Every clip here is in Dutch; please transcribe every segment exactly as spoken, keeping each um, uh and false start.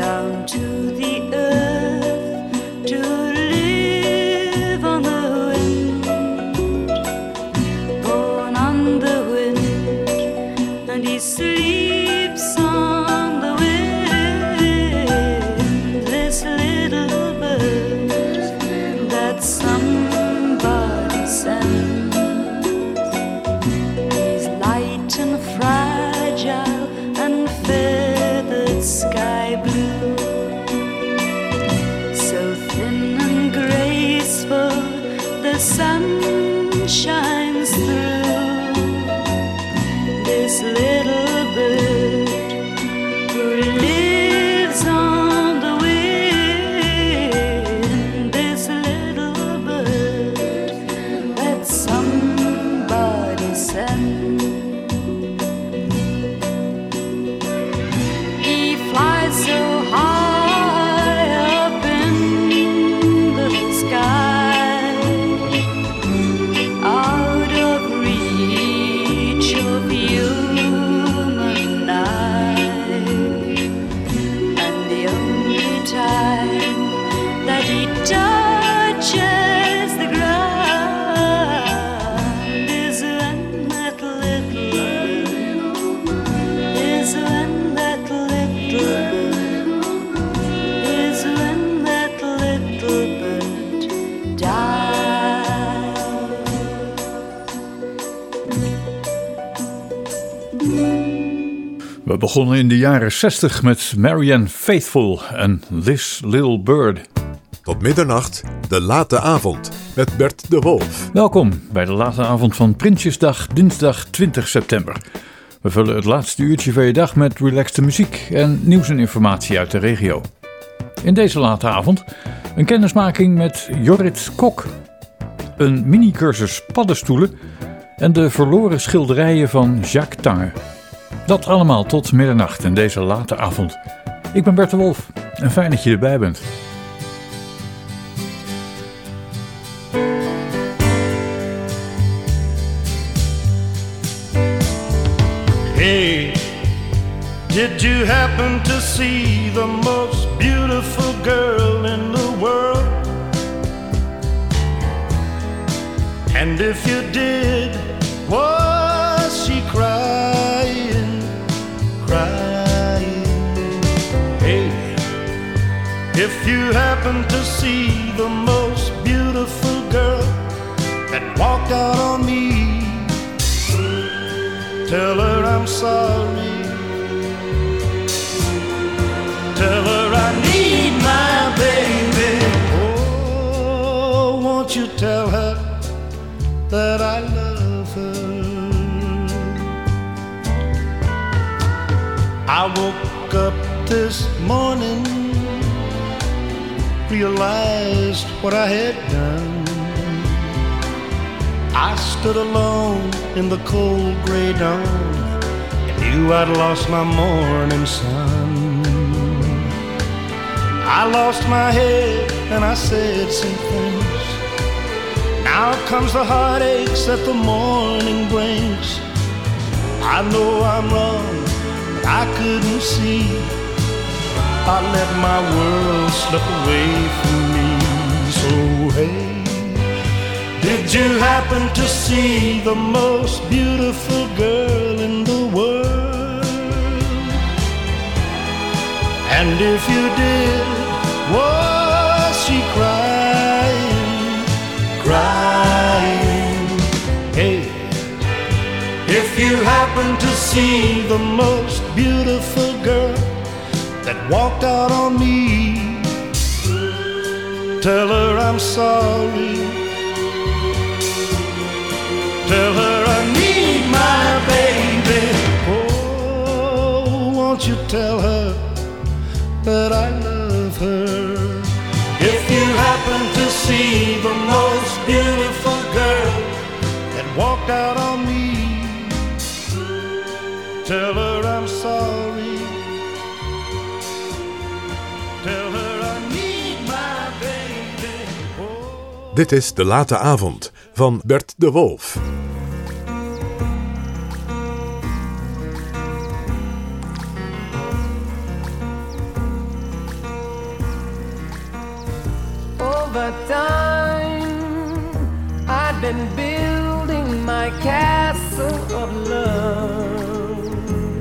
down to the earth to live on the wind, born on the wind, and he sleeps on the wind. This little bird that somebody sent, he's light and fragile and feathered sky blue, so thin and graceful the sun shines through. This little bird who lives on the wind, this little bird that somebody sent. He flies so high up in the sky, out of reach of human eye, and the only time that he touches the ground is when that little is when that little is when that little bird dies. We begonnen in de jaren zestig met Marianne Faithfull en This Little Bird. Tot middernacht, de late avond, met Bert de Wolf. Welkom bij de late avond van Prinsjesdag, dinsdag twintig september. We vullen het laatste uurtje van je dag met relaxte muziek en nieuws en informatie uit de regio. In deze late avond een kennismaking met Jorrit Kok, een mini-cursus paddenstoelen en de verloren schilderijen van Jacques Tange. Dat allemaal tot middernacht in deze late avond. Ik ben Bert de Wolf en fijn dat je erbij bent. Hey, did you happen to see the most beautiful girl in the world? And if you did, was she crying, crying? Hey, if you happen to see the most beautiful girl that walked out on me, tell her I'm sorry. Tell her I need my baby. Oh, won't you tell her that I love her? I woke up this morning, realized what I had done. I stood alone in the cold gray dawn and knew I'd lost my morning sun. I lost my head and I said some things. Now comes the heartaches that the morning brings. I know I'm wrong, but I couldn't see. I let my world slip away from me. So hey, did you happen to see the most beautiful girl in the world? And if you did, was she crying, crying? Hey, if you happen to see the most beautiful girl that walked out on me, tell her I'm sorry. Tell her I need my baby. Oh, won't you tell her that I love her? If you happen to see the most beautiful girl that walked out on me, tell her I'm sorry. Tell her I need my baby. Oh. Dit is De Late Avond van Bert de Wolf. time I'd been building my castle of love,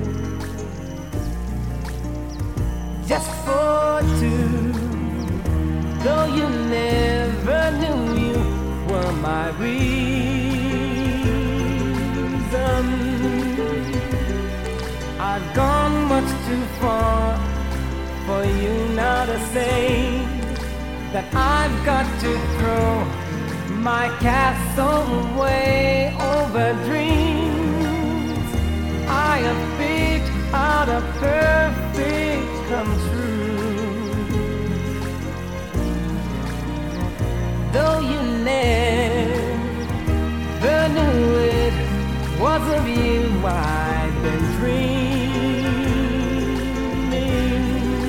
just for two, though you never knew you were my reason. I've gone much too far for you now to say that I've got to throw my castle away over dreams I have picked out a perfect come true. Though you never knew it was of you I've been dreaming.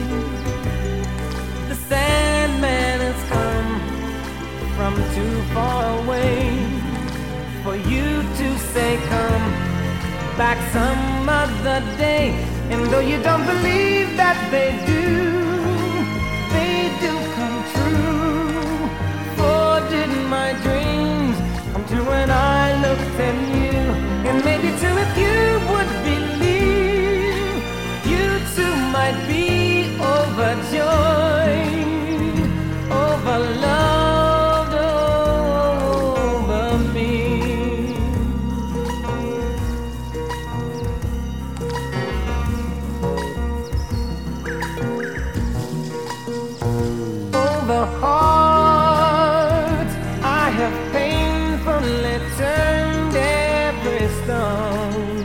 The Sandman has come from too far away for you to say come back some other day. And though you don't believe that they do, they do come true. For didn't my dreams come true when I looked at you? And maybe too if you would believe, you too might be overjoyed, overloved over me. Over hearts I have painfully turned every stone,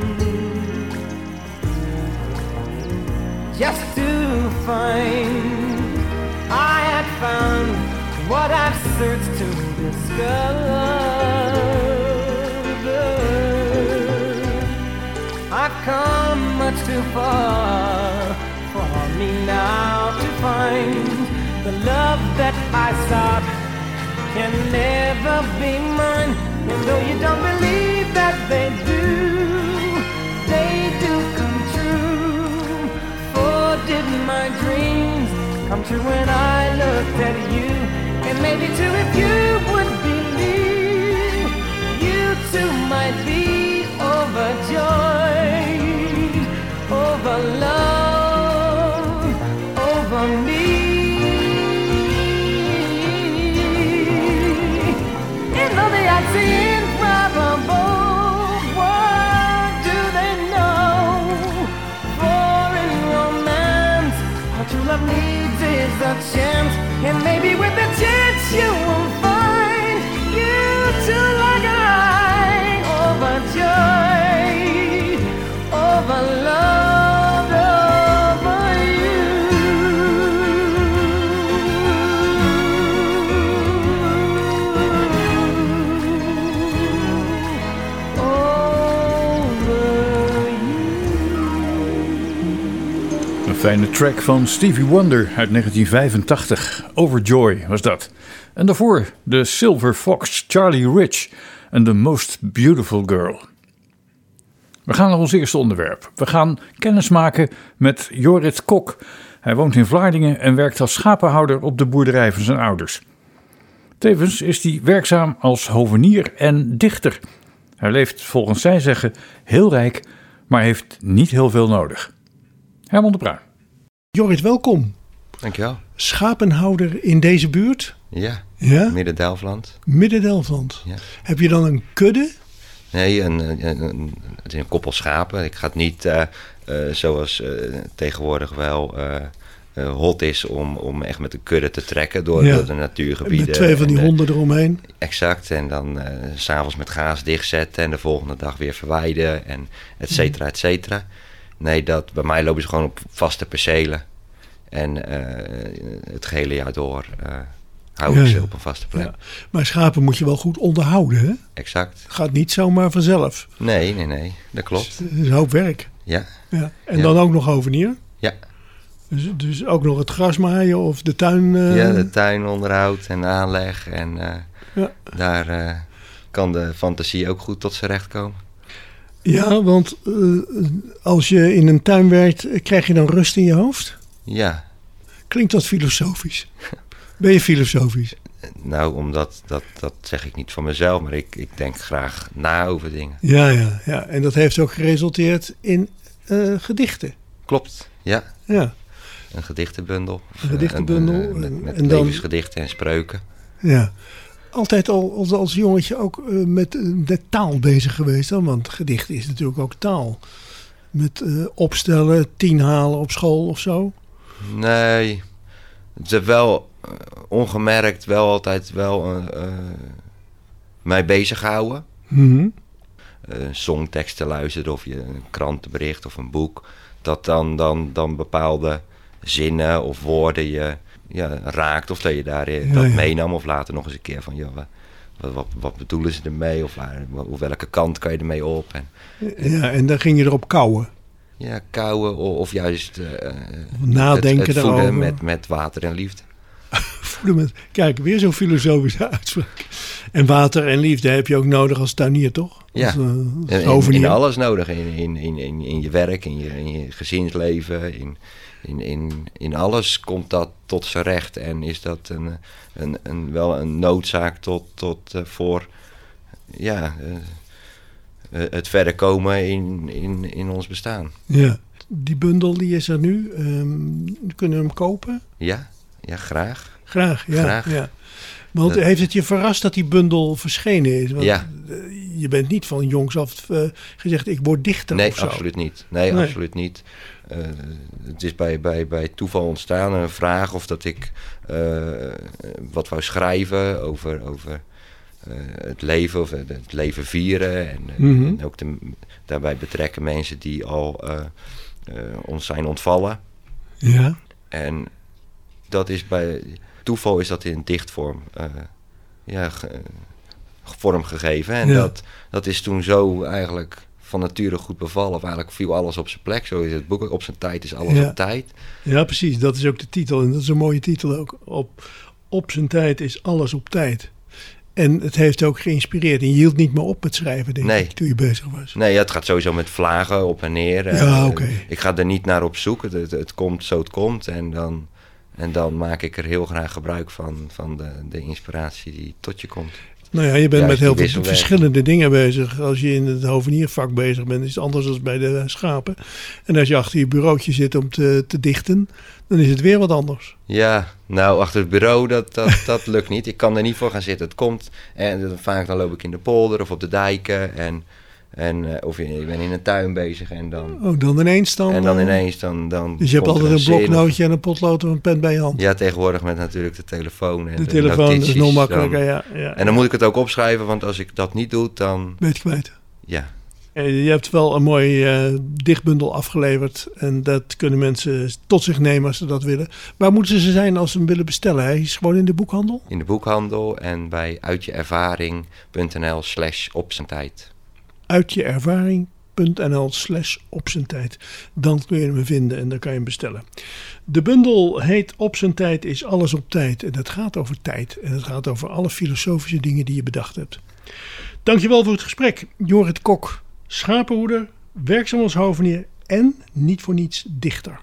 just to find I had found what I've searched to discover. I've come much too far for me now to find the love that I sought can never be mine. And though you don't believe that they do, they do come true. For didn't my dreams come true when I looked at you? And maybe too if you would believe, you too might be overjoyed, overloved, over me. And though they are improbable, what do they know? For in romance, what true love needs is a chance. And maybe with the chance you will find you too like I, overjoyed, overloved over you. Over you. Een fijne track van Stevie Wonder uit negentien vijfentachtig. Overjoy was dat. En daarvoor de Silver Fox, Charlie Rich en The Most Beautiful Girl. We gaan naar ons eerste onderwerp. We gaan kennismaken met Jorrit Kok. Hij woont in Vlaardingen en werkt als schapenhouder op de boerderij van zijn ouders. Tevens is hij werkzaam als hovenier en dichter. Hij leeft volgens zijn zeggen heel rijk, maar heeft niet heel veel nodig. Herman de Bruin. Jorrit, welkom. Dankjewel. Schapenhouder in deze buurt? Ja, Ja? Midden-Delfland. Midden-Delfland. Ja. Heb je dan een kudde? Nee, een, een, een, het is een koppel schapen. Ik ga het niet uh, uh, zoals uh, tegenwoordig wel uh, uh, hot is om, om echt met een kudde te trekken door, Ja. door de natuurgebieden. Met twee van die en, uh, honden eromheen? Exact. En dan uh, 's avonds met gaas dichtzetten en de volgende dag weer verwijden en et cetera, et cetera. Nee, dat, bij mij lopen ze gewoon op vaste percelen. En uh, het gehele jaar door uh, hou ik Ja, ze ja. op een vaste plek. Ja. Maar schapen moet je wel goed onderhouden, hè? Exact. Gaat niet zomaar vanzelf. Nee, nee, nee. Dat klopt. Het is een hoop werk. Ja. Ja. En Ja. dan ook nog hovenier? Ja. Dus, dus ook nog het gras maaien of de tuin? Uh... Ja, de tuinonderhoud en de aanleg. En uh, Ja. daar uh, kan de fantasie ook goed tot zijn recht komen. Ja, want uh, als je in een tuin werkt, krijg je dan rust in je hoofd? Ja. Klinkt dat filosofisch? Ben je filosofisch? Nou, omdat dat, dat zeg ik niet van mezelf, maar ik, ik denk graag na over dingen. Ja, ja, ja. En dat heeft ook geresulteerd in uh, gedichten. Klopt, ja. Ja. Een gedichtenbundel. Een gedichtenbundel. Een, een, met met en dan, levensgedichten en spreuken. Ja. Altijd al als, als jongetje ook uh, met, uh, met taal bezig geweest dan? Want gedicht is natuurlijk ook taal. Met uh, opstellen, tien halen op school of zo? Nee, het is wel uh, ongemerkt wel altijd wel uh, uh, mij bezig houden. Mm-hmm. Uh, songteksten luisteren of je een krantenbericht of een boek. Dat dan, dan, dan bepaalde zinnen of woorden je ja, raakt. Of dat je daar ja, dat ja. meenam. Of later nog eens een keer van, joh, wat, wat, wat bedoelen ze ermee? Of waar, op welke kant kan je ermee op? En, ja, en dan ging je erop kauwen. Ja, kauwen of, of juist uh, nadenken het, het voeden daarover. Met, met water en liefde. voeden met, kijk, weer zo'n filosofische uitspraak. En water en liefde heb je ook nodig als tuinier, toch? Ja, als, uh, als in, in alles nodig. In, in, in, in, in je werk, in je, in je gezinsleven, in, in, in, in alles komt dat tot zijn recht. En is dat een, een, een, wel een noodzaak tot, tot uh, voor ja, uh, het verder komen in, in, in ons bestaan. Ja, die bundel die is er nu. Um, kunnen we hem kopen? Ja, ja graag. Graag, ja. Graag. ja. Want dat... heeft het je verrast dat die bundel verschenen is? Want ja. Je bent niet van jongs af uh, gezegd, ik word dichter nee, of zo. Absoluut niet. Nee, nee. absoluut niet. Uh, het is bij, bij, bij toeval ontstaan, een vraag of dat ik uh, wat wou schrijven over, over uh, het leven of het leven vieren. En, mm-hmm. en ook de, daarbij betrekken mensen die al uh, uh, ons zijn ontvallen. Ja. En dat is bij toeval is dat in dichtvorm uh, ja, ge, vorm gegeven. En ja. dat, dat is toen zo eigenlijk van nature goed bevallen. Of eigenlijk viel alles op zijn plek. Zo is het boek. Op zijn tijd is alles ja. op tijd. Ja, precies. Dat is ook de titel. En dat is een mooie titel ook. Op, op zijn tijd is alles op tijd. En het heeft ook geïnspireerd. En je hield niet meer op met schrijven, denk nee. ik, toen je bezig was. Nee, ja, het gaat sowieso met vlagen op en neer. Ja, oké. Okay. Ik ga er niet naar op zoek. Het, het, het komt zo het komt. En dan, en dan maak ik er heel graag gebruik van, van de, de inspiratie die tot je komt. Nou ja, je bent Juist met heel veel verschillende dingen bezig. Als je in het hoveniervak bezig bent, is het anders dan bij de schapen. En als je achter je bureautje zit om te, te dichten, dan is het weer wat anders. Ja, nou, achter het bureau, dat, dat, dat lukt niet. Ik kan er niet voor gaan zitten. Het komt en dan, vaak dan loop ik in de polder of op de dijken. En, en, uh, of ik ben in een tuin bezig en dan... Oh, dan ineens dan... En dan ineens dan... dan dus je hebt altijd een bloknootje of... en een potlood of een pen bij je hand. Ja, tegenwoordig met natuurlijk de telefoon en de, de telefoon notities, is nog makkelijker, dan, ja, ja. En dan moet ik het ook opschrijven, want als ik dat niet doe, dan... Ben je kwijt. Ja. Je hebt wel een mooi uh, dichtbundel afgeleverd. En dat kunnen mensen tot zich nemen als ze dat willen. Waar moeten ze zijn als ze hem willen bestellen? Hij is gewoon in de boekhandel? In de boekhandel en bij uitjeervaring.nl slash op zijn tijd. uitjeervaring.nl slash op zijn tijd. Dan kun je hem vinden en dan kan je hem bestellen. De bundel heet Op zijn tijd is alles op tijd. En het gaat over tijd. En het gaat over alle filosofische dingen die je bedacht hebt. Dankjewel voor het gesprek. Jorrit Kok. Schapenhoeder, werkzaam als hovenier en niet voor niets dichter.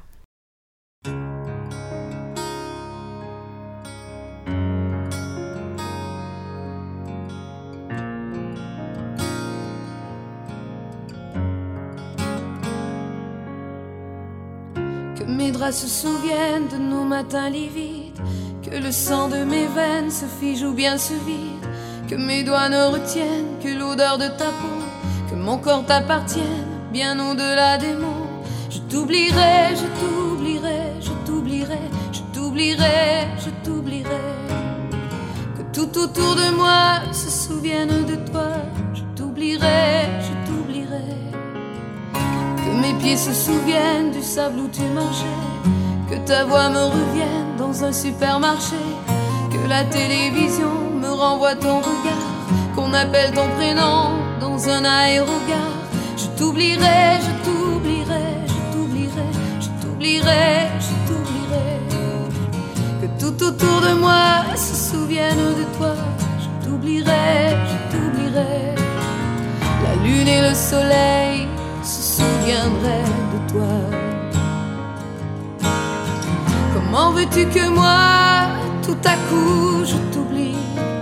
Que mes draps se souviennent de nos matins livides, que le sang de mes veines se fige ou bien se vide, que mes doigts ne retiennent que l'odeur de ta peau, que mon corps t'appartienne bien au-delà des mots. Je t'oublierai, je t'oublierai, je t'oublierai, je t'oublierai, je t'oublierai. Que tout autour de moi se souvienne de toi. Je t'oublierai, je t'oublierai. Que mes pieds se souviennent du sable où tu marchais, que ta voix me revienne dans un supermarché, que la télévision me renvoie ton regard, qu'on appelle ton prénom dans un aérogare. Je t'oublierai, je t'oublierai, je t'oublierai, je t'oublierai, je t'oublierai. Que tout autour de moi se souvienne de toi. Je t'oublierai, je t'oublierai. La lune et le soleil se souviendraient de toi. Comment veux-tu que moi tout à coup je t'oublie.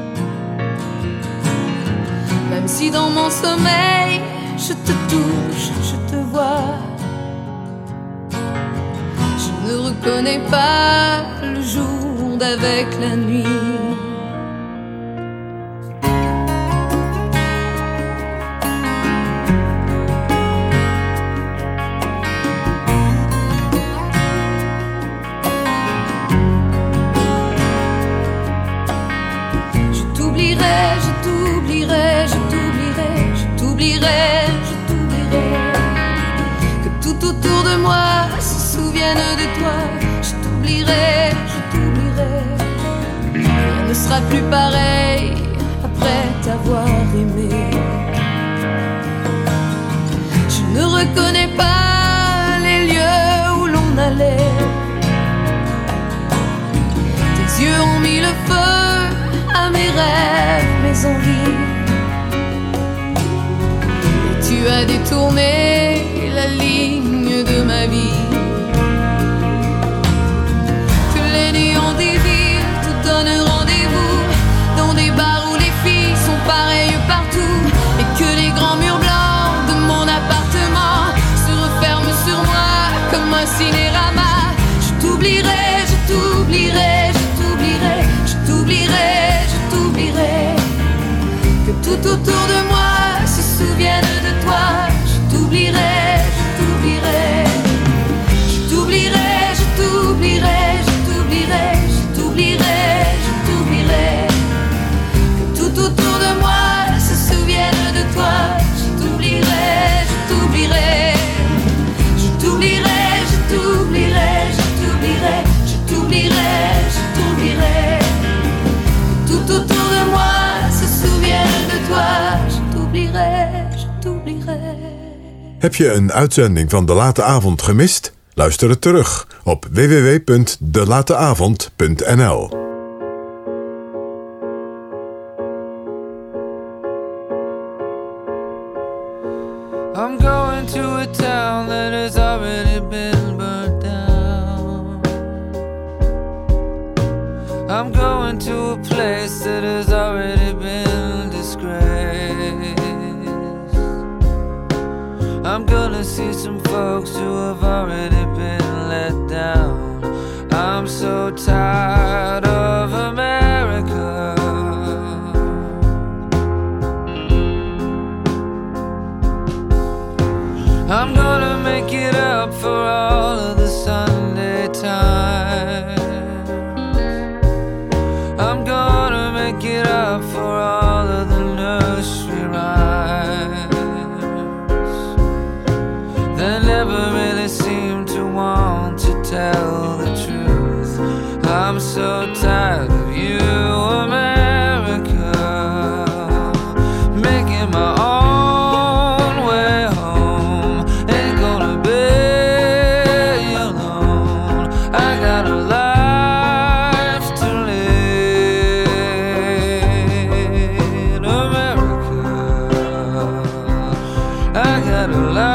Même si dans mon sommeil je te touche, je te vois, je ne reconnais pas le jour d'avec la nuit. Je t'oublierai, que tout autour de moi se souvienne de toi. Je t'oublierai, je t'oublierai. Rien ne sera plus pareil après t'avoir aimé. Je ne reconnais pas les lieux où l'on allait. Tes yeux ont mis le feu à mes rêves, mes envies. Tu as détourné la ligne de ma vie. Que les néons des villes te donnent rendez-vous dans des bars où les filles sont pareilles partout, et que les grands murs blancs de mon appartement se referment sur moi comme un cinérama. Je t'oublierai, je t'oublierai, je t'oublierai, je t'oublierai, je t'oublierai. Que tout autour de moi se souvienne de toi. Je t'oublierai, je t'oublierai. Je t'oublierai, je t'oublierai, je t'oublierai, je t'oublierai, je t'oublierai. Que tout autour de moi se souvienne de toi. Je t'oublierai, je t'oublierai. Je t'oublierai, je t'oublierai, je t'oublierai, je t'oublierai, je t'oublierai. Que tout autour de moi se souvienne de toi. Je t'oublierai, je t'oublierai. Heb je een uitzending van De Late Avond gemist? Luister het terug op w w w punt de late avond punt n l. I'm going to a town that has already been burnt down. I'm going to a place that has already been disgraced. I'm gonna see some folks who have already been let down. I'm so tired of America. I'm gonna make it up for all of the Sunday times. I'm gonna make it up for all of the nursery rhymes that never really seem to want to tell the truth. I'm so tired of you, America, making my own way home. Ain't gonna be alone. I got a life to lead, America. I got a life.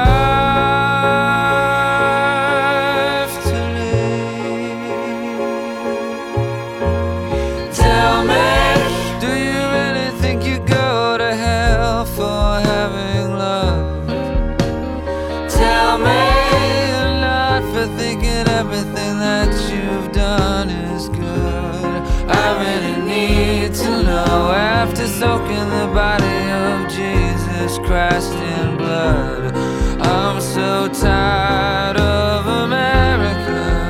After soaking the body of Jesus Christ in blood, I'm so tired of America.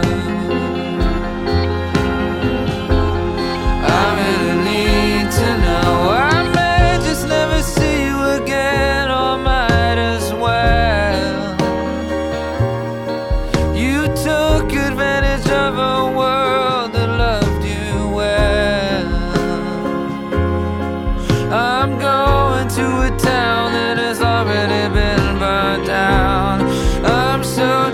I really need to know. I may just never see you again, or might as well. You took advantage of a world that loved you well. I'm going to a town that has already been burnt down. I'm so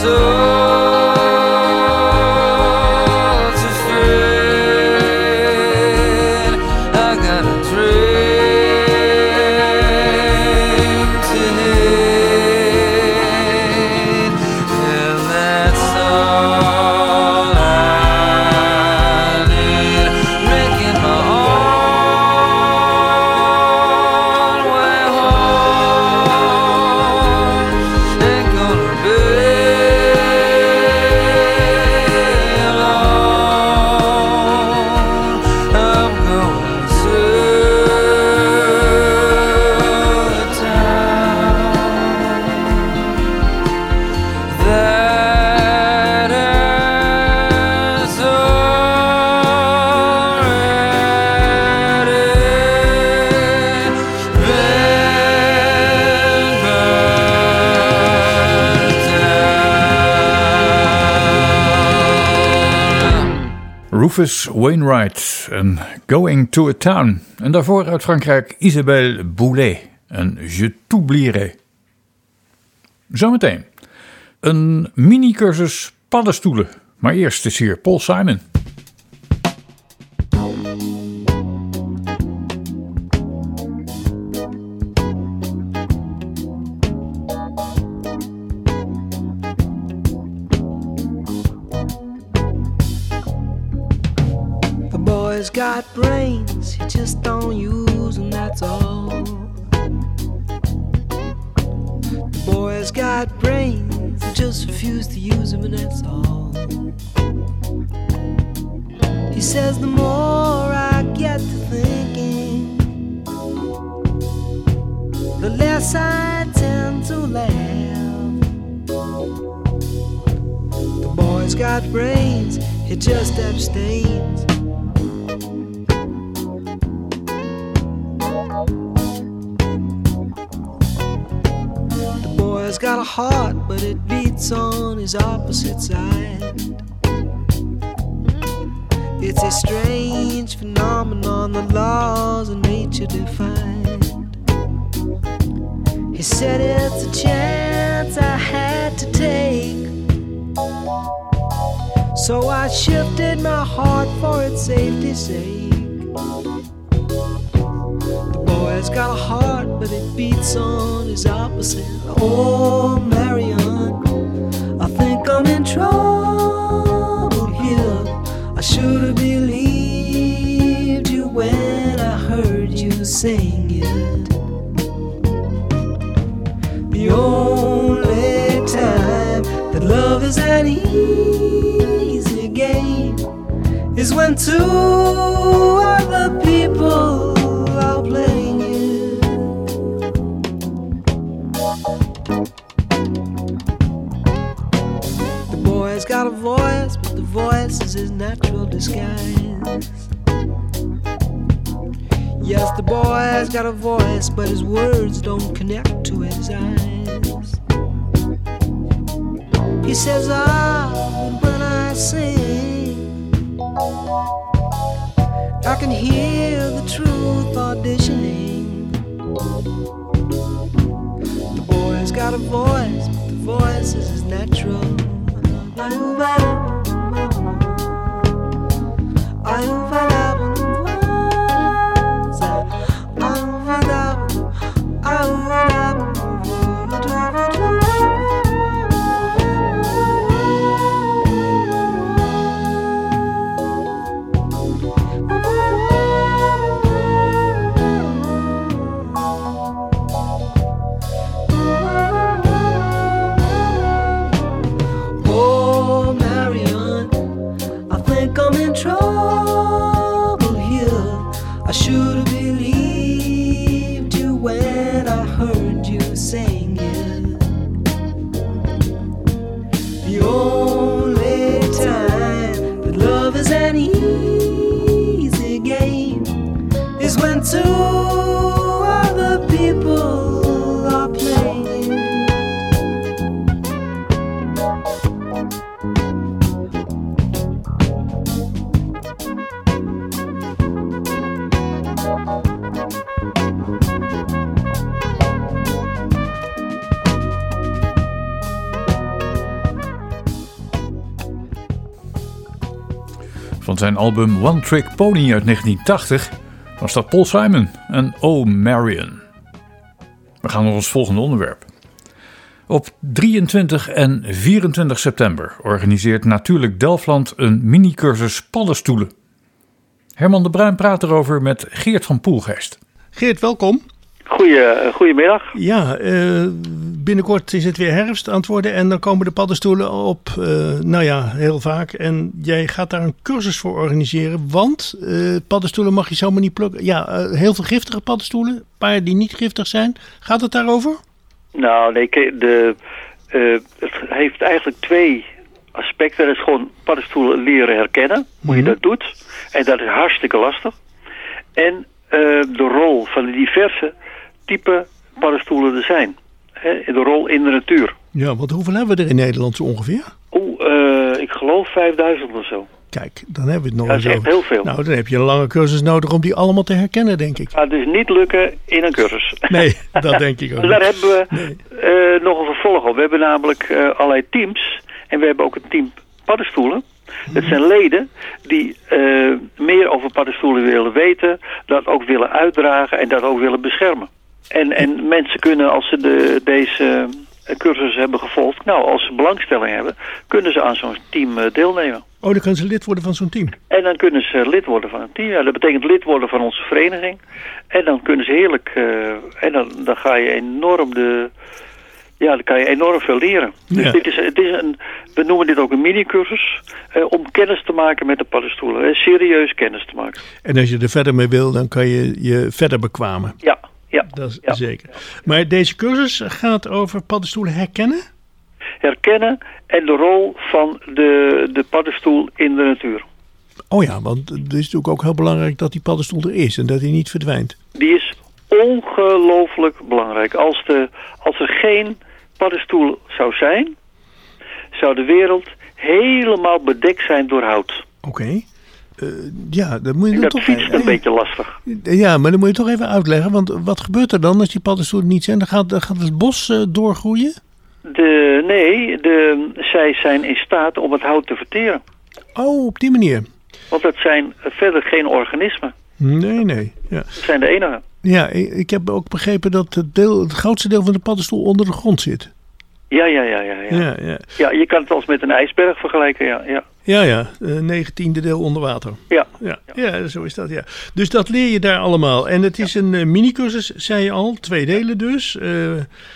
Rufus Wainwright en Going to a Town. En daarvoor uit Frankrijk Isabelle Boulay en Je t'oublierai. Zometeen een mini-cursus paddenstoelen. Maar eerst is hier Paul Simon. Got brains, you just don't use them, that's all. The boy's got brains, you just refuse to use them, and that's all. He says the more I get to thinking, the less I tend to laugh. The boy's got brains, he just abstains. He's got a heart, but it beats on his opposite side. It's a strange phenomenon, the laws of nature defined. He said it's a chance I had to take, so I shifted my heart for its safety's sake. The boy's got a heart, but it beats on his opposite. Oh, Marion, I think I'm in trouble here. I should have believed you when I heard you sing it. The only time that love is an easy game is when two other people are playing it. The boy's got a voice, but the voice is his natural disguise. Yes, the boy's got a voice, but his words don't connect to his eyes. He says, ah, when I sing, I can hear the truth auditioning. The boy's got a voice, but the voice is his natural. Oh, Mary. Van zijn album One Trick Pony uit negentien tachtig was dat Paul Simon en Oh Marion. We gaan naar ons volgende onderwerp. Op drieëntwintig en vierentwintig september organiseert Natuurlijk Delfland een mini-cursus paddenstoelen. Herman de Bruin praat erover met Geert van Poelgeest. Geert, welkom. Goeie, goedemiddag. Ja, uh, binnenkort is het weer herfst aan het worden en dan komen de paddenstoelen op, uh, nou ja, heel vaak. En jij gaat daar een cursus voor organiseren, want uh, paddenstoelen mag je zomaar niet plukken. Ja, uh, heel veel giftige paddenstoelen, een paar die niet giftig zijn. Gaat het daarover? Nou, nee, de, uh, het heeft eigenlijk twee aspecten. Dat is gewoon paddenstoelen leren herkennen, hoe mm-hmm. je dat doet. En dat is hartstikke lastig. En uh, de rol van de diverse type paddenstoelen er zijn. He, de rol in de natuur. Ja, want hoeveel hebben we er in Nederland zo ongeveer? Oeh, uh, ik geloof vijfduizend of zo. Kijk, dan hebben we het nog eens over. Dat is echt heel veel. Nou, dan heb je een lange cursus nodig om die allemaal te herkennen, denk ik. Gaat dus niet lukken in een cursus. Nee, dat denk ik ook niet. Daar hebben we nee. uh, nog een vervolg op. We hebben namelijk uh, allerlei teams. En we hebben ook een team paddenstoelen. Dat zijn leden die uh, meer over paddenstoelen willen weten, dat ook willen uitdragen en dat ook willen beschermen. En, en mensen kunnen, als ze de, deze cursus hebben gevolgd, nou, als ze belangstelling hebben, kunnen ze aan zo'n team uh, deelnemen. Oh, dan kunnen ze lid worden van zo'n team? En dan kunnen ze lid worden van een team. Ja, dat betekent lid worden van onze vereniging. En dan kunnen ze heerlijk, uh, en dan, dan ga je enorm de... Ja, dan kan je enorm veel leren. Ja. Dus dit is, het is een, we noemen dit ook een mini-cursus, eh, om kennis te maken met de paddenstoelen. Eh, serieus kennis te maken. En als je er verder mee wil, dan kan je je verder bekwamen. Ja, ja. Dat is ja. zeker. Maar deze cursus gaat over paddenstoelen herkennen? Herkennen en de rol van de, de paddenstoel in de natuur. Oh ja, want het is natuurlijk ook heel belangrijk dat die paddenstoel er is en dat hij niet verdwijnt. Die is ongelooflijk belangrijk. Als, de, als er geen paddenstoel zou zijn, zou de wereld helemaal bedekt zijn door hout. Oké. Okay. Uh, ja, dat moet je en dan dat toch fietst een beetje lastig. Ja, maar dan moet je toch even uitleggen. Want wat gebeurt er dan als die paddenstoelen niet zijn? Dan gaat, dan gaat het bos uh, doorgroeien? De, nee, de, zij zijn in staat om het hout te verteren. Oh, op die manier. Want dat zijn verder geen organismen. Nee, nee. Ja. Dat zijn de enige. Ja, ik heb ook begrepen dat het, deel, het grootste deel van de paddenstoel onder de grond zit. Ja, ja, ja, ja. Ja, ja, ja. ja je kan het als met een ijsberg vergelijken, ja. Ja, ja, ja uh, negentiende deel onder water. Ja. Ja, ja, zo is dat, ja. Dus dat leer je daar allemaal. En het is ja. een uh, mini-cursus, zei je al, twee delen dus. Uh,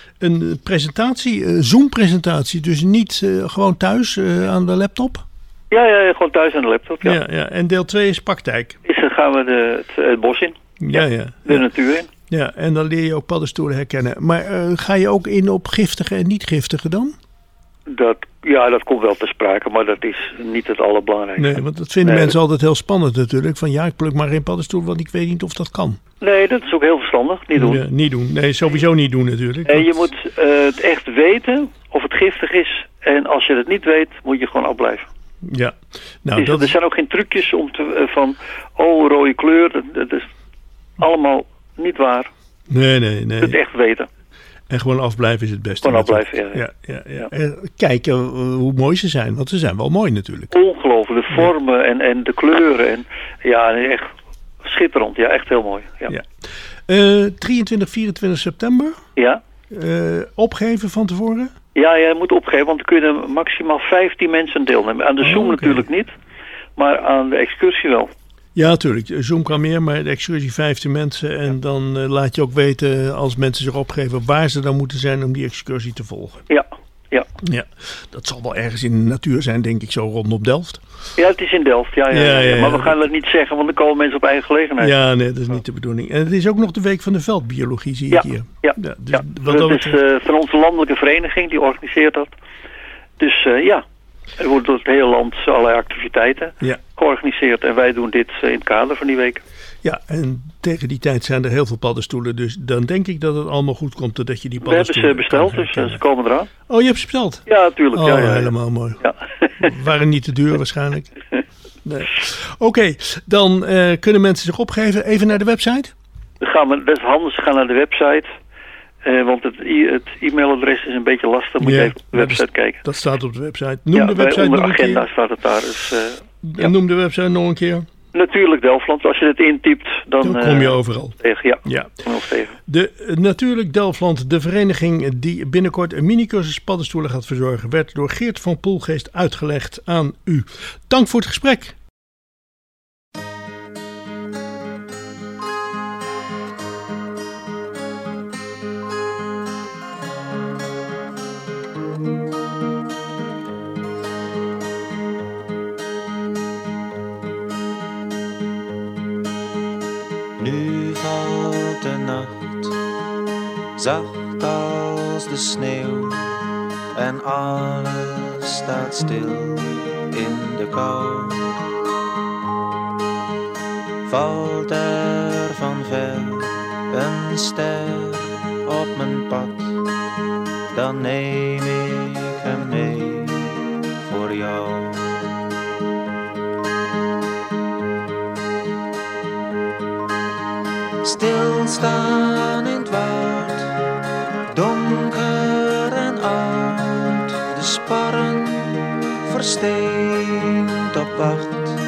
een presentatie, uh, Zoom-presentatie, dus niet uh, gewoon thuis uh, aan de laptop? Ja, ja, gewoon thuis aan de laptop, ja. ja, ja. En deel twee is praktijk. Dus dan gaan we de, het, het bos in. Ja, ja. De ja. natuur in. Ja, en dan leer je ook paddenstoelen herkennen. Maar uh, ga je ook in op giftige en niet giftige dan? Dat, ja, dat komt wel te sprake, maar dat is niet het allerbelangrijkste. Nee, want dat vinden nee, mensen dat... altijd heel spannend natuurlijk. Van ja, ik pluk maar geen paddenstoel, want ik weet niet of dat kan. Nee, dat is ook heel verstandig. Niet doen. Ja, niet doen. Nee, sowieso niet doen natuurlijk. En je moet uh, het echt weten of het giftig is. En als je het niet weet, moet je gewoon afblijven. Ja. Nou, is, dat... Er zijn ook geen trucjes om te, uh, van, oh, rode kleur, dat, dat is allemaal niet waar. Nee, nee, nee. Het echt weten. En gewoon afblijven is het beste. Gewoon afblijven, ja. ja, ja, ja. ja. Kijken uh, hoe mooi ze zijn, want ze zijn wel mooi natuurlijk. Ongelooflijk, de vormen ja. en, en de kleuren. En, ja, echt schitterend. Ja, echt heel mooi. Ja. Ja. Uh, drieëntwintig, vierentwintig september. Ja. Uh, opgeven van tevoren? Ja, je moet opgeven, want er kunnen maximaal vijftien mensen deelnemen. Aan de Zoom oh, okay. natuurlijk niet, maar aan de excursie wel. Ja, natuurlijk. Zoom kan meer, maar de excursie vijftien mensen. En ja. dan uh, laat je ook weten, als mensen zich opgeven, waar ze dan moeten zijn om die excursie te volgen. Ja, ja. ja. Dat zal wel ergens in de natuur zijn, denk ik, zo rondom Delft. Ja, het is in Delft, ja. ja, ja, ja, ja. Maar we gaan dat niet zeggen, want dan komen mensen op eigen gelegenheid. Ja, nee, dat is niet de bedoeling. En het is ook nog de week van de veldbiologie, zie ja, ik hier. Ja, ja. Dus, ja. Wat dat is uh, van onze landelijke vereniging, die organiseert dat. Dus uh, ja, er worden door het hele land allerlei activiteiten ja. georganiseerd. En wij doen dit uh, in het kader van die week. Ja, en tegen die tijd zijn er heel veel paddenstoelen. Dus dan denk ik dat het allemaal goed komt dat je die paddenstoelen... We hebben ze besteld, dus uh, ze komen eraan. Oh, je hebt ze besteld? Ja, natuurlijk. Oh, ja, ja, ja. helemaal mooi. Ja. Waren niet te duur waarschijnlijk. Nee. Oké, okay, dan uh, kunnen mensen zich opgeven. Even naar de website. Dan gaan we, dat is handig, ze gaan naar de website. Uh, want het, e- het e-mailadres is een beetje lastig. Moet ja, je even op de website dat, kijken. Dat staat op de website. Noem ja, de website onder nog agenda staat het daar. Dus uh, Ja. Noem de website nog een keer. Natuurlijk Delftland. Als je het intypt, dan, Dan kom je uh, overal. Tegen, ja. Ja. Nog tegen. De uh, Natuurlijk Delftland, de vereniging die binnenkort een mini-cursus paddenstoelen gaat verzorgen, werd door Geert van Poelgeest uitgelegd aan u. Dank voor het gesprek. Nu valt de nacht, zacht als de sneeuw, en alles staat stil in de kou. Valt er van ver een ster op mijn pad, dan neem ik hem mee voor jou. Stilstaan in het woud, donker en oud, de sparren versteend op wacht.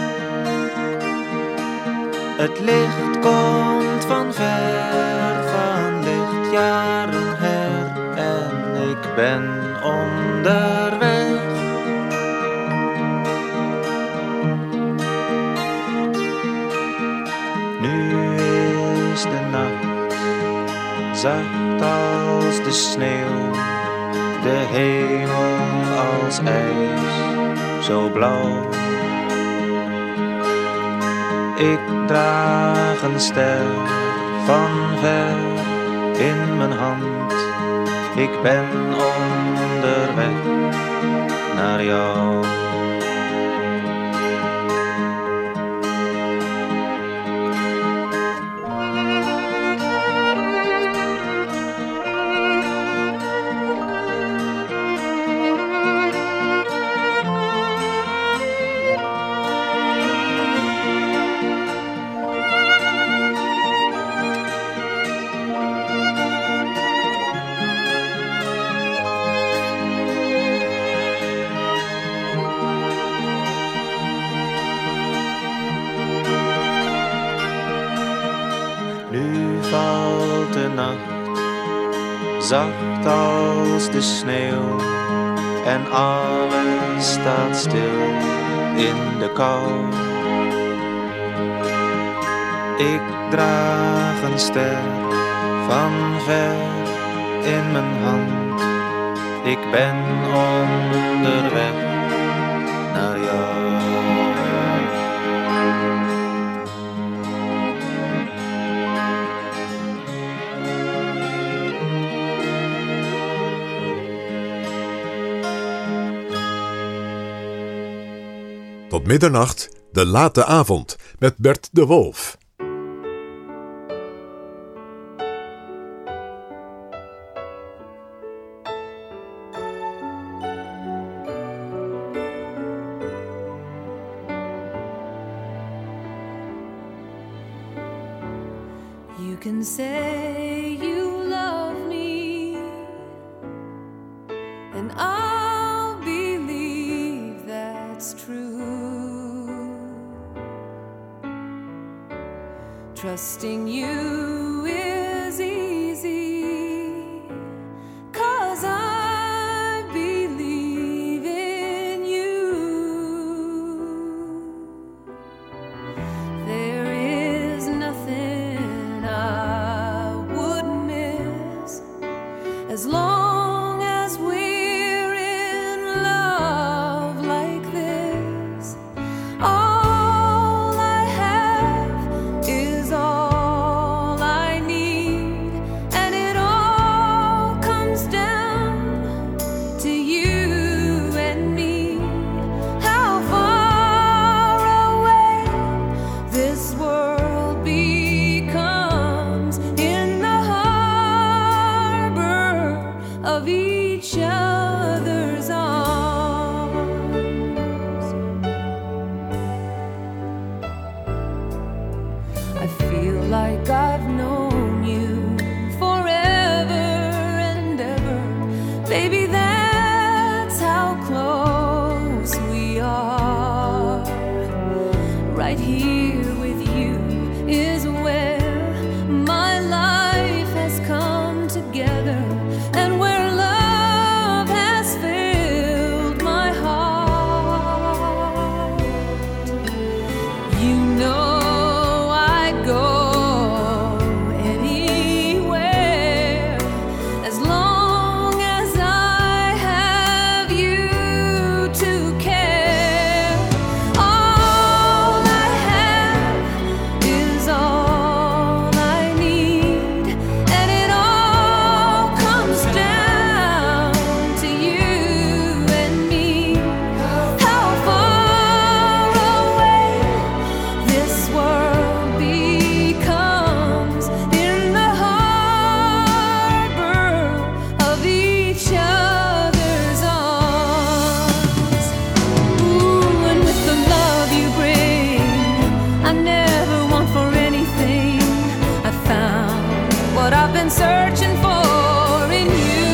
Het licht komt van ver, van lichtjaren her, en ik ben onderweg. Nu is de nacht zacht als de sneeuw, de hemel als ijs, zo blauw. Ik draag een ster van ver in mijn hand, ik ben onderweg naar jou. Zacht als de sneeuw, en alles staat stil in de kou. Ik draag een ster van ver in mijn hand, ik ben onderweg naar jou. Tot middernacht, de late avond, met Bert de Wolf. You can say you love me, and I'll believe that's true. Trusting you is easy, 'cause I believe in you. There is nothing I would miss as long as we're in love like this. All I have is all I need. right here with you is where my life has come together, and where love has filled my heart. You know I'd go anywhere as long as I have you to care. All I have is all I need, and it all comes down to you and me. How far away this world becomes in the harbor of each other's arms. Ooh, and with the love you bring, I never want for anything. I found what I've been searching for in you.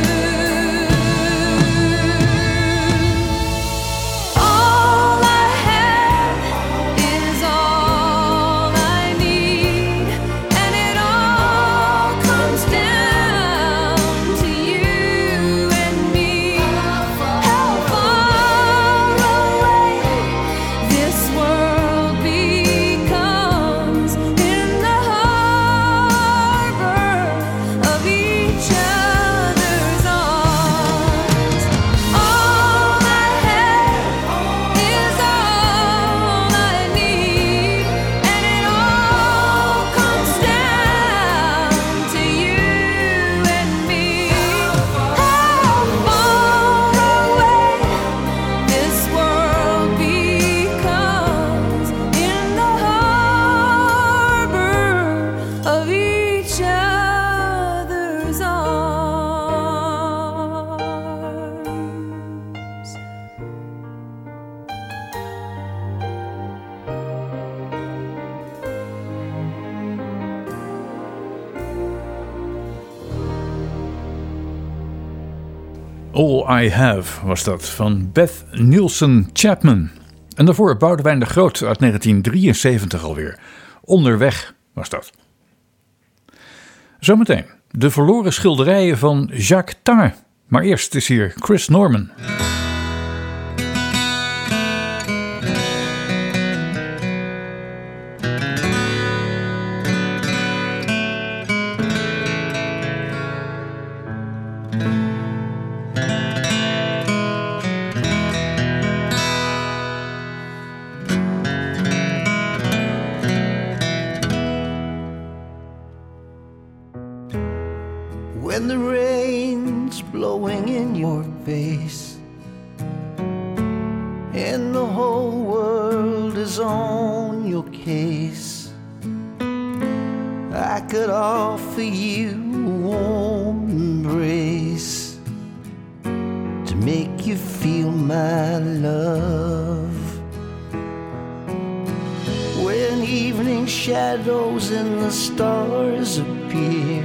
All I have is all I need, and it all comes down to you and me. How far away this world becomes in the harbor of each other's arms. All I have is all I need, and it all comes down to you and me. How far away this world becomes in the harbor of each other's arms. All I Have was dat, van Beth Nielsen Chapman. En daarvoor Boudewijn de Groot uit negentien drieënzeventig alweer. Onderweg was dat. Zometeen de verloren schilderijen van Jacques Tart. Maar eerst is hier Chris Norman. When the rain's blowing in your face and the whole world is on your case, I could offer you a warm embrace to make you feel my love. When evening shadows and the stars appear,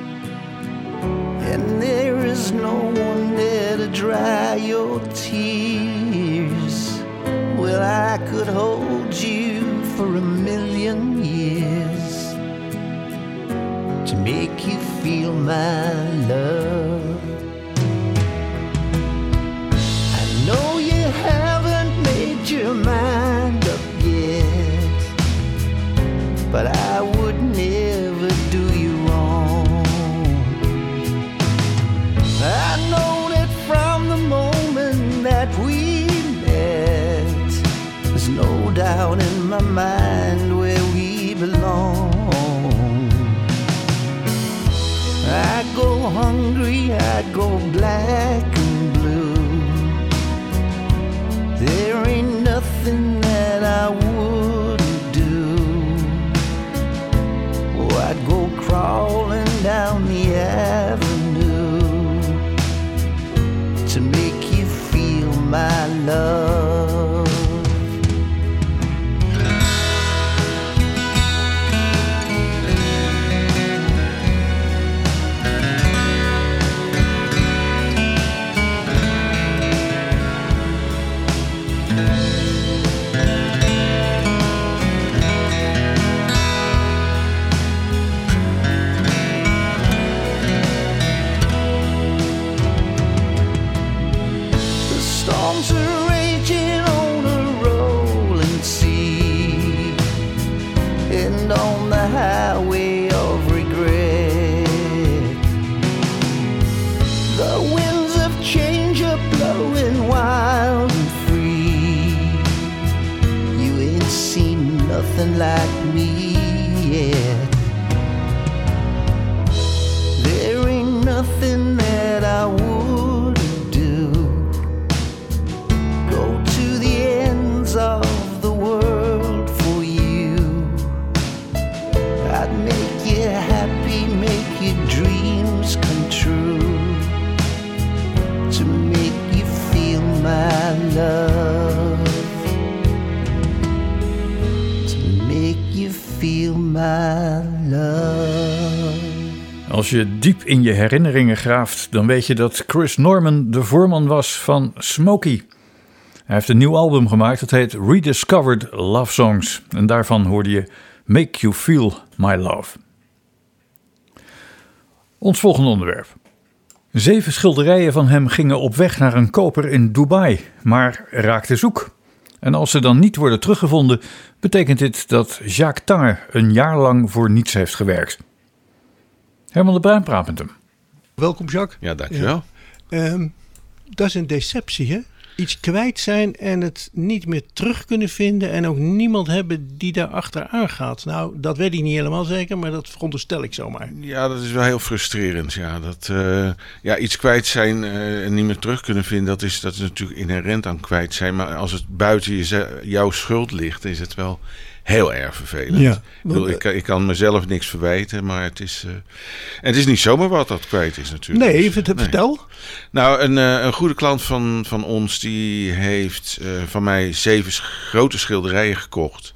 and there is no one there to dry your tears, well, I could hold you for a million years to make you feel my love. I know you haven't made your mind up yet, but I would never do you wrong. I know that from the moment that we met, there's no doubt in my mind where we belong. I go hungry, I go black and blue. There ain't nothing that I wouldn't do. Oh, I'd go crawling down the avenue to make you feel my love. nothing like me yet. There ain't nothing that I wouldn't do. Go to the ends of the world for you. I'd make you happy, make your dreams come true. To make you feel my love. To make you feel my love. Als je diep in je herinneringen graaft, dan weet je dat Chris Norman de voorman was van Smokey. Hij heeft een nieuw album gemaakt, dat heet Rediscovered Love Songs. En daarvan hoorde je Make You Feel My Love. Ons volgende onderwerp. Zeven schilderijen van hem gingen op weg naar een koper in Dubai, maar raakten zoek. En als ze dan niet worden teruggevonden, betekent dit dat Jacques Tanger een jaar lang voor niets heeft gewerkt. Herman de Bruin praat met hem. Welkom, Jacques. Ja, dankjewel. Ja. Um, dat is een deceptie, hè? Iets kwijt zijn en het niet meer terug kunnen vinden en ook niemand hebben die daar achteraan gaat. Nou, dat weet ik niet helemaal zeker, maar dat veronderstel ik zomaar. Ja, dat is wel heel frustrerend. Ja, dat, uh, ja iets kwijt zijn uh, en niet meer terug kunnen vinden, dat is, dat is natuurlijk inherent aan kwijt zijn. Maar als het buiten je, jouw schuld ligt, is het wel heel erg vervelend. Ja, ik, bedoel, ik, ik kan mezelf niks verwijten, maar het is, uh, en het is niet zomaar wat dat kwijt is natuurlijk. Nee, dus, vertel. Nee. Nou, een, uh, een goede klant van, van ons, die heeft uh, van mij zeven sch- grote schilderijen gekocht.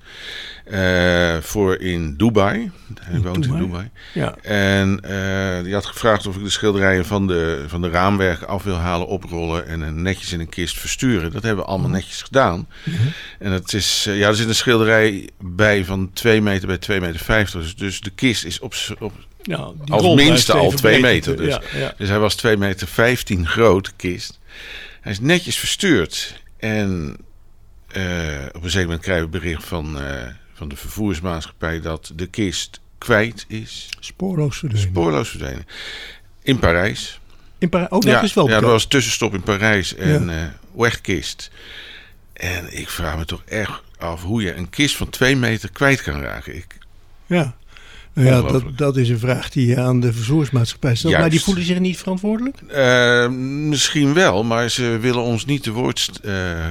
Uh, voor in Dubai. Hij woont Dubai. in Dubai. Ja. En uh, die had gevraagd of ik de schilderijen van de, van de raamwerken af wil halen, oprollen en een netjes in een kist versturen. Dat hebben we allemaal netjes gedaan. Mm-hmm. En het is, uh, ja, er zit een schilderij bij van twee meter bij twee meter vijftig. Dus, dus de kist is op, op ja, als minste al twee meter. Dus, ja, ja. dus hij was twee meter vijftien groot, de kist. Hij is netjes verstuurd. En uh, op een zeker moment krijgen we bericht van... Uh, van de vervoersmaatschappij dat de kist kwijt is. Spoorloos verdwenen. Spoorloos verdwenen. In Parijs. In Parijs? Oh, dat ja, is wel Ja, er was tussenstop in Parijs en ja. uh, wegkist. En ik vraag me toch echt af hoe je een kist van twee meter kwijt kan raken. Ik... Ja, nou ja dat, dat is een vraag die je aan de vervoersmaatschappij stelt. Juist. Maar die voelen zich niet verantwoordelijk? Uh, misschien wel, maar ze willen ons niet te woord st- uh, uh,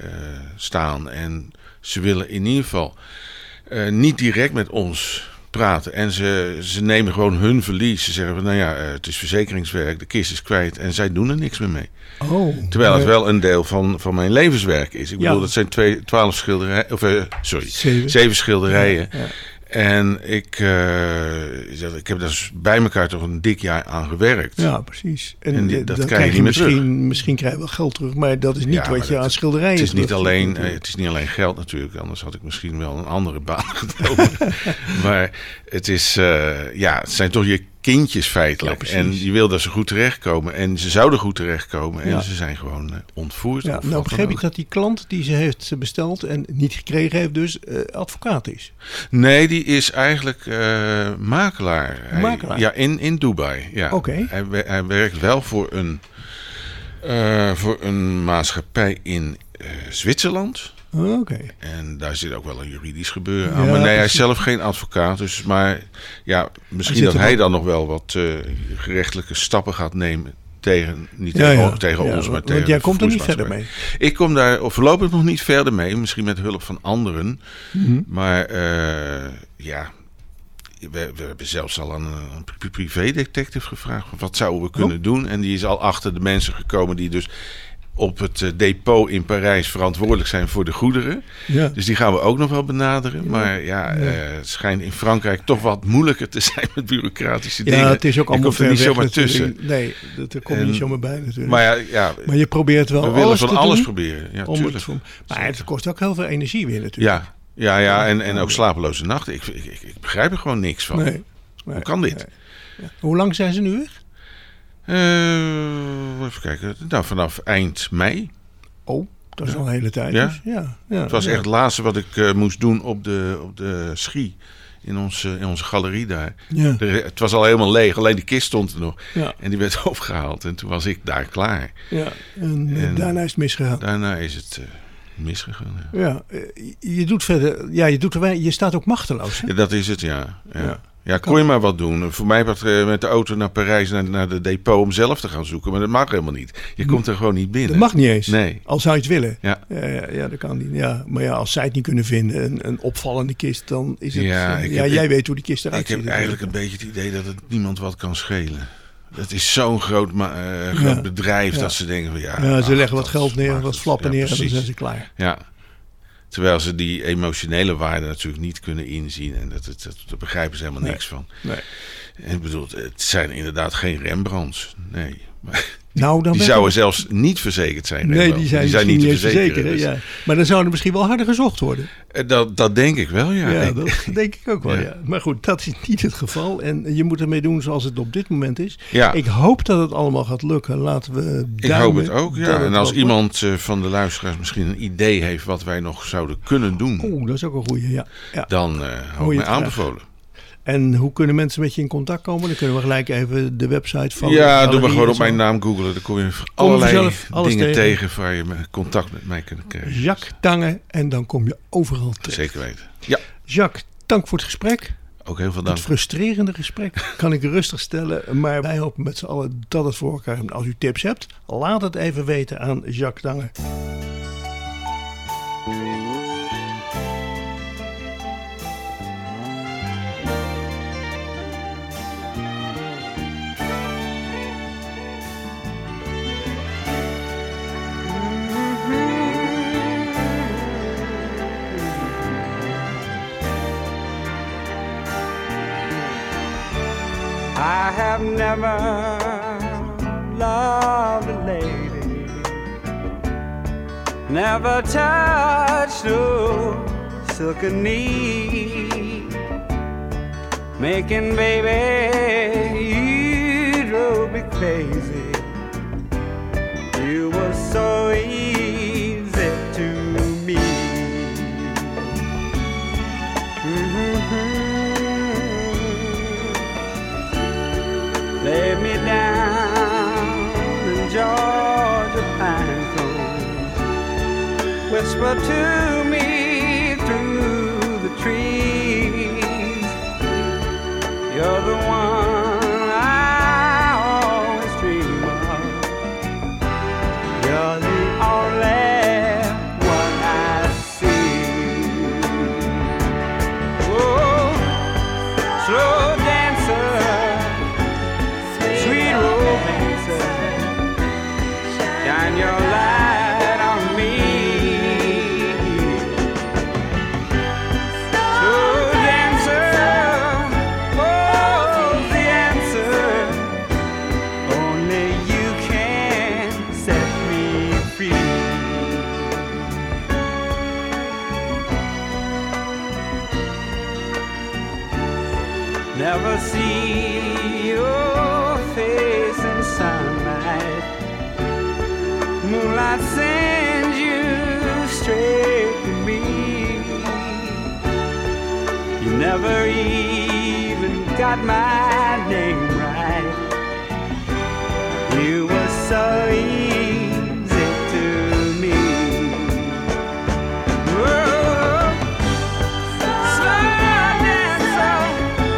staan. En ze willen in ieder geval... Uh, niet direct met ons praten. En ze, ze nemen gewoon hun verlies. Ze zeggen van, nou ja, uh, het is verzekeringswerk, de kist is kwijt en zij doen er niks meer mee. Oh, Terwijl het wel een deel van, van mijn levenswerk is. Ik ja. bedoel, dat zijn twee, twaalf schilderijen, of uh, sorry, zeven, zeven schilderijen. Ja, ja. En ik, uh, ik heb daar bij elkaar toch een dik jaar aan gewerkt. Ja, precies. En, en die, dat krijg, krijg je niet meer misschien, terug. Misschien krijg je wel geld terug, maar dat is niet ja, wat je aan schilderijen... Het is, niet alleen, uh, het is niet alleen geld natuurlijk, anders had ik misschien wel een andere baan genomen. Maar het is, uh, ja, het zijn toch je kindjes feitelijk. Ja, en je wil dat ze goed terechtkomen. En ze zouden goed terechtkomen. En ja. ze zijn gewoon uh, ontvoerd. Ja, nou begreep ik dat die klant die ze heeft besteld en niet gekregen heeft dus uh, advocaat is. Nee, die is eigenlijk uh, makelaar. Makelaar? Hij, ja, in, in Dubai. Ja. Oké. Okay. Hij, hij werkt wel voor een, uh, voor een maatschappij in uh, Zwitserland. Oké. Okay. En daar zit ook wel een juridisch gebeuren aan. Ja, maar nee, hij is zelf geen advocaat. Dus, maar ja, misschien hij dat hij dan nog wel wat uh, gerechtelijke stappen gaat nemen. Tegen, niet ja, tegen, ja. tegen ja, ons, maar tegen want jij komt er niet verder mee. Ik kom daar of voorlopig nog niet verder mee. Misschien met hulp van anderen. Mm-hmm. Maar uh, ja... We, we hebben zelfs al aan een privédetective gevraagd. Wat zouden we kunnen oh. doen? En die is al achter de mensen gekomen die dus... op het depot in Parijs verantwoordelijk zijn voor de goederen. Ja. Dus die gaan we ook nog wel benaderen. Ja. Maar ja, ja. Uh, het schijnt in Frankrijk toch wat moeilijker te zijn met bureaucratische ja, dingen. Ja, het is ook allemaal ver niet weg zomaar tussen. Nee, dat komt en, niet zomaar bij natuurlijk. Maar, ja, ja, maar je probeert wel we willen alles van te alles doen, proberen. Ja, om het, maar het kost ook heel veel energie weer natuurlijk. Ja, ja, ja en, en ook slapeloze nachten. Ik, ik, ik, ik begrijp er gewoon niks van. Nee, Hoe nee, kan dit? Nee. Ja. Hoe lang zijn ze nu weg? Uh, even kijken. Nou, vanaf eind mei. Oh, dat is ja. al een hele tijd. Ja? Dus. Ja, ja, het was ja. echt het laatste wat ik uh, moest doen op de, op de Schie. In onze, in onze galerie daar. Ja. De, het was al helemaal leeg. Alleen die kist stond er nog. Ja. En die werd opgehaald. En toen was ik daar klaar. Ja, en, en daarna is het misgegaan. Daarna is het... Uh, misgegaan. Ja, ja je doet verder, ja, je doet er wij, je staat ook machteloos. Hè? Ja, dat is het, ja. Ja, ja. ja kon kan. je maar wat doen. Voor mij was het met de auto naar Parijs, naar, naar de depot om zelf te gaan zoeken. Maar dat mag helemaal niet. Je komt er gewoon niet binnen. Dat mag niet eens. Nee. Al zou je het willen. Ja, ja, ja, ja dat kan niet. Ja, maar ja, als zij het niet kunnen vinden, een, een opvallende kist, dan is het... Ja, ja heb, jij weet hoe die kist eruit ik ziet. Ik heb eigenlijk een beetje het idee dat het niemand wat kan schelen. Het is zo'n groot, uh, groot ja. bedrijf ja. dat ze denken van ja... Ja, ze ach, leggen wat geld neer, wat flappen ja, neer en dan zijn ze klaar. Ja. Terwijl ze die emotionele waarde natuurlijk niet kunnen inzien. En dat, dat, dat, daar begrijpen ze helemaal nee. niks van. Nee. En ik bedoel, het zijn inderdaad geen Rembrandts. Nee. Maar nou, dan die zouden zelfs niet verzekerd zijn. Nee, die zijn, die zijn niet niet te verzekeren. verzekeren. Dus. Ja. Maar dan zou er misschien wel harder gezocht worden. Dat, dat denk ik wel, ja. Ja, dat denk ik ook wel, ja. ja. Maar goed, dat is niet het geval. En je moet ermee doen zoals het op dit moment is. Ja. Ik hoop dat het allemaal gaat lukken. Laten we duimen. Ik hoop het ook, ja. En als iemand lukt. van de luisteraars misschien een idee heeft wat wij nog zouden kunnen doen. Oeh, dat is ook een goeie, ja. ja. Dan uh, hou ik mij aanbevolen. En hoe kunnen mensen met je in contact komen? Dan kunnen we gelijk even de website van... Ja, doe maar gewoon op mijn naam googlen. Dan kom je allerlei dingen tegen. tegen waar je contact met mij kunt krijgen. Jacques Tange en dan kom je overal terecht. Zeker weten. Ja. Jacques, dank voor het gesprek. Ook heel veel dank. Het frustrerende gesprek kan ik rustig stellen. Maar wij hopen met z'n allen dat het voor elkaar is. Als u tips hebt, laat het even weten aan Jacques Tange. I have never loved a lady, never touched no silken knee, making baby you drove me crazy. You were so easy to me. Mm-hmm. Lay me down in Georgia pine cones, whisper to me through the trees, you're the one I always dream of, you're the only one I see. Oh, slow dancer, shine your light on me. So dancer, oh, the answer. Only you can set me free. Never see your face in sunlight. Moonlight sends you straight to me. You never even got my name right. You were so easy to me. Whoa, slow dancer,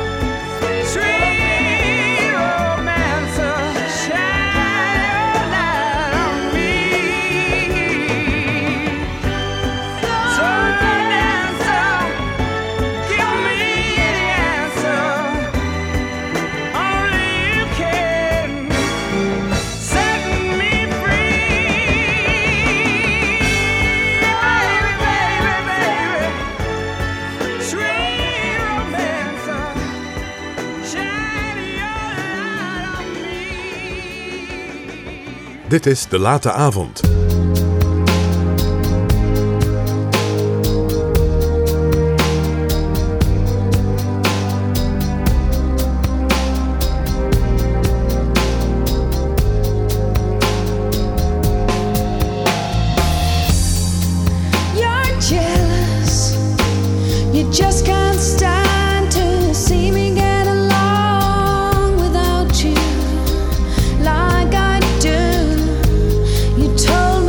sweet romancer, shine your light on me. So dancer, give me the answer. Only you can set me free. Baby, baby, baby, sweet romancer, shine your light on me. Dit is De Late Avond. You're jealous. You just can't stand to see me get along without you like I do. You told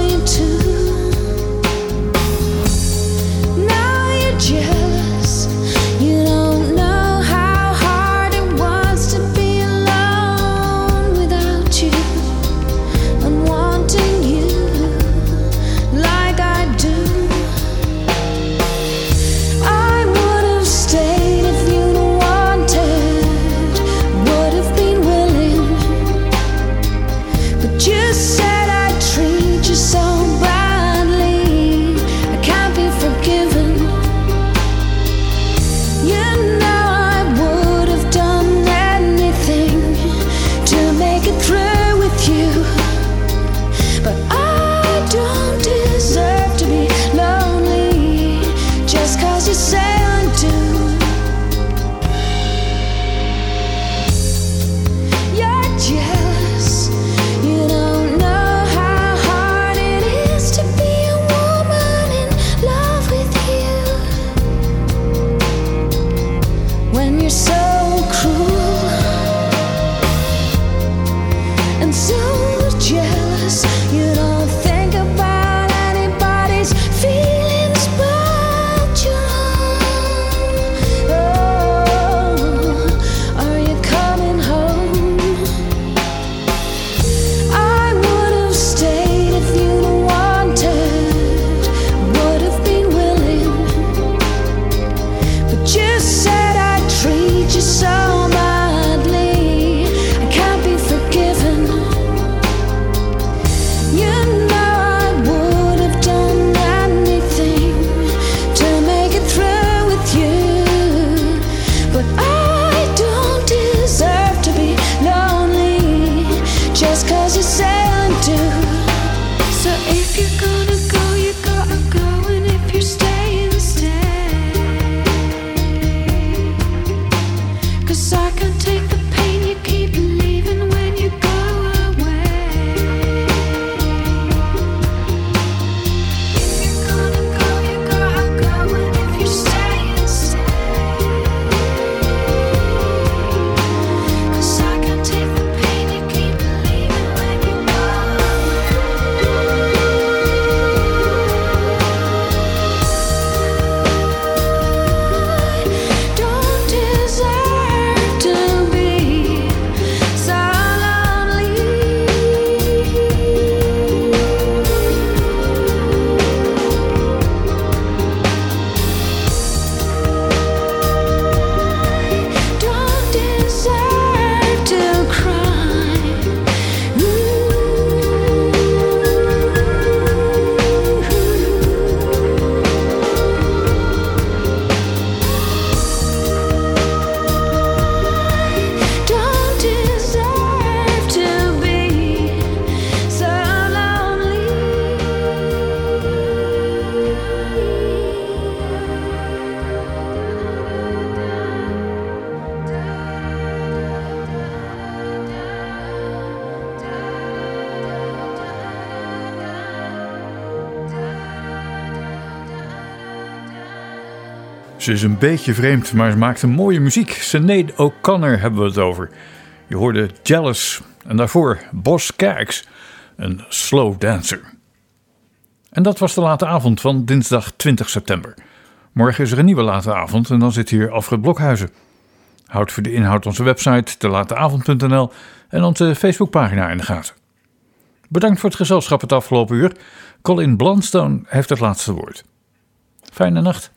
Ze is een beetje vreemd, maar ze maakt een mooie muziek. Sinead O'Connor hebben we het over. Je hoorde Jealous en daarvoor Boz Scaggs, een slow dancer. En dat was de late avond van dinsdag twintig september. Morgen is er een nieuwe late avond en dan zit hier Alfred Blokhuizen. Houd voor de inhoud onze website delateavond punt n l en onze Facebookpagina in de gaten. Bedankt voor het gezelschap het afgelopen uur. Colin Blunstone heeft het laatste woord. Fijne nacht.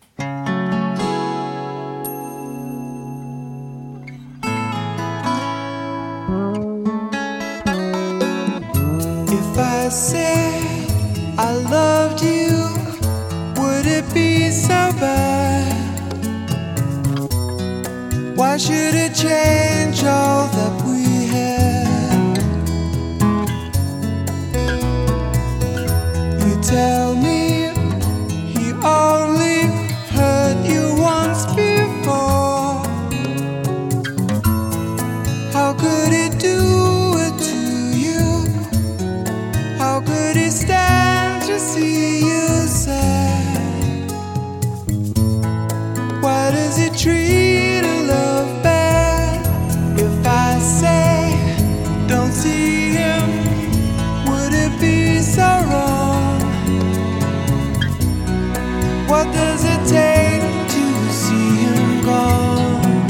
If I said I loved you, would it be so bad? Why should it change all that we had? You tell me he only hurt you once before. How could he do it to you? How could he stand to see you sad? Why does he treat a love bad? If I say don't see him, would it be so wrong? What does it take to see him gone?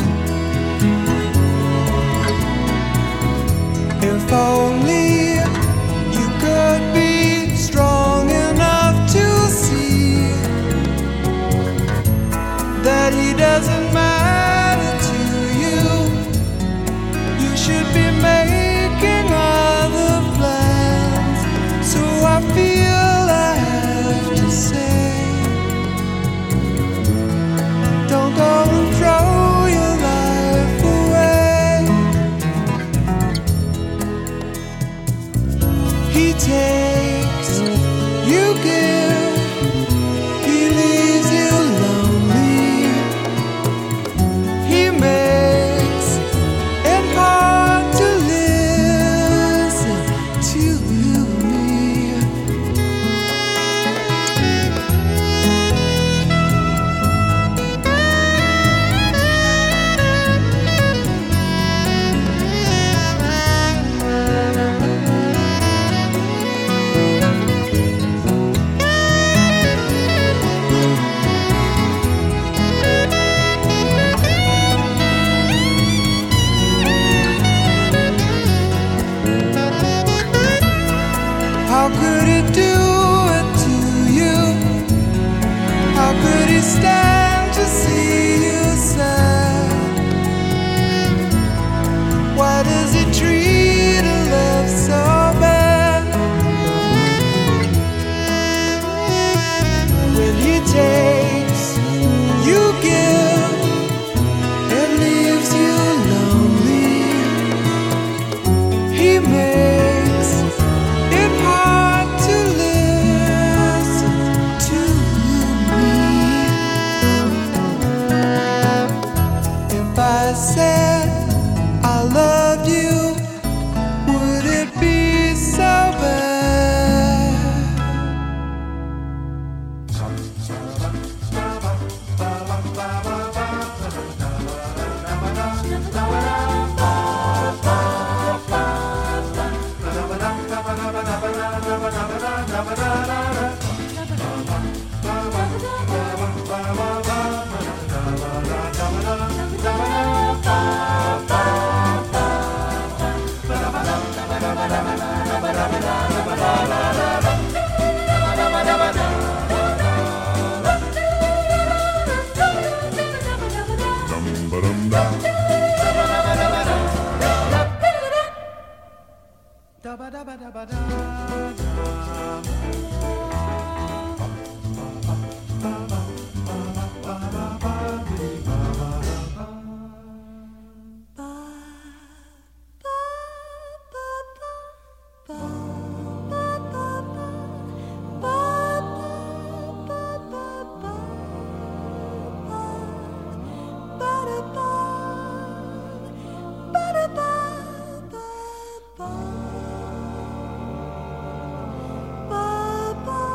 If only you could be strong enough to see that he doesn't matter to you. You should be making other plans. So I feel I have to say, don't go and throw your life away. He takes, you give, he leaves you lonely. He makes it hard to listen to me. How could he do it to you? How could he stand to see you sad? Why does he treat a love so bad? When he takes, you give, and leaves you lonely. He makes it hard to listen to me. If I said I loved you, would it be so bad? Ba-ba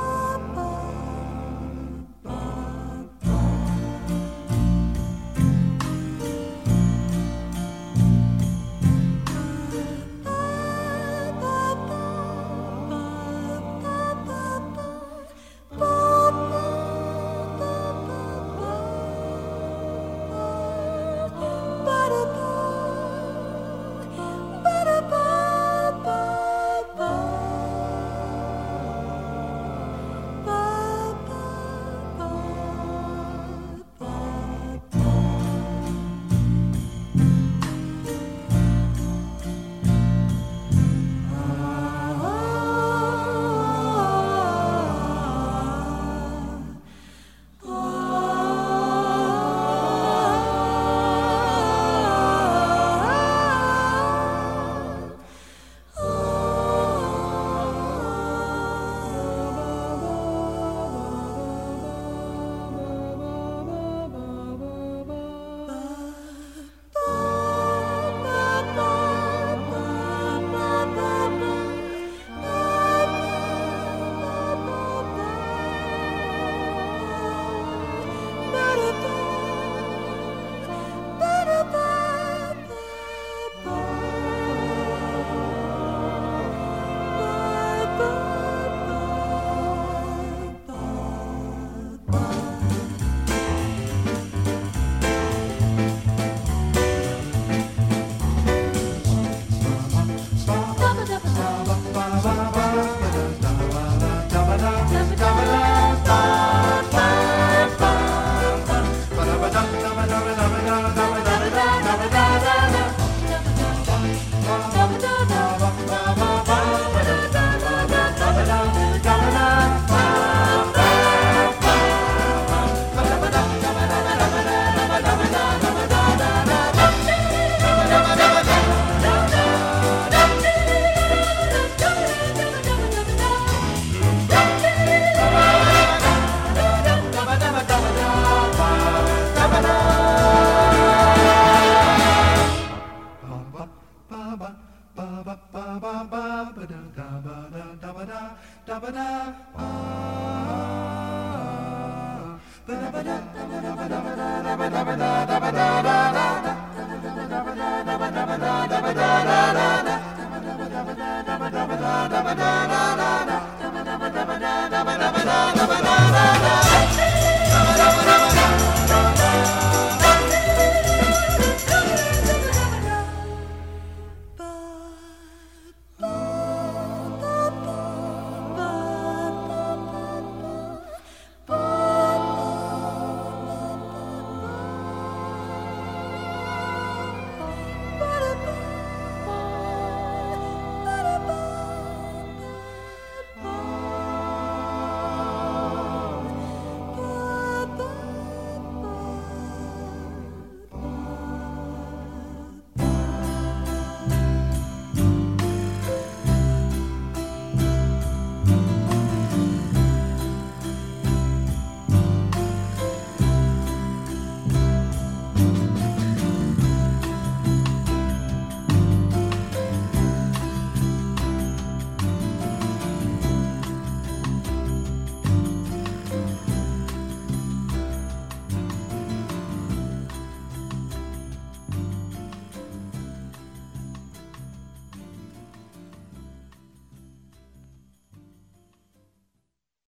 Da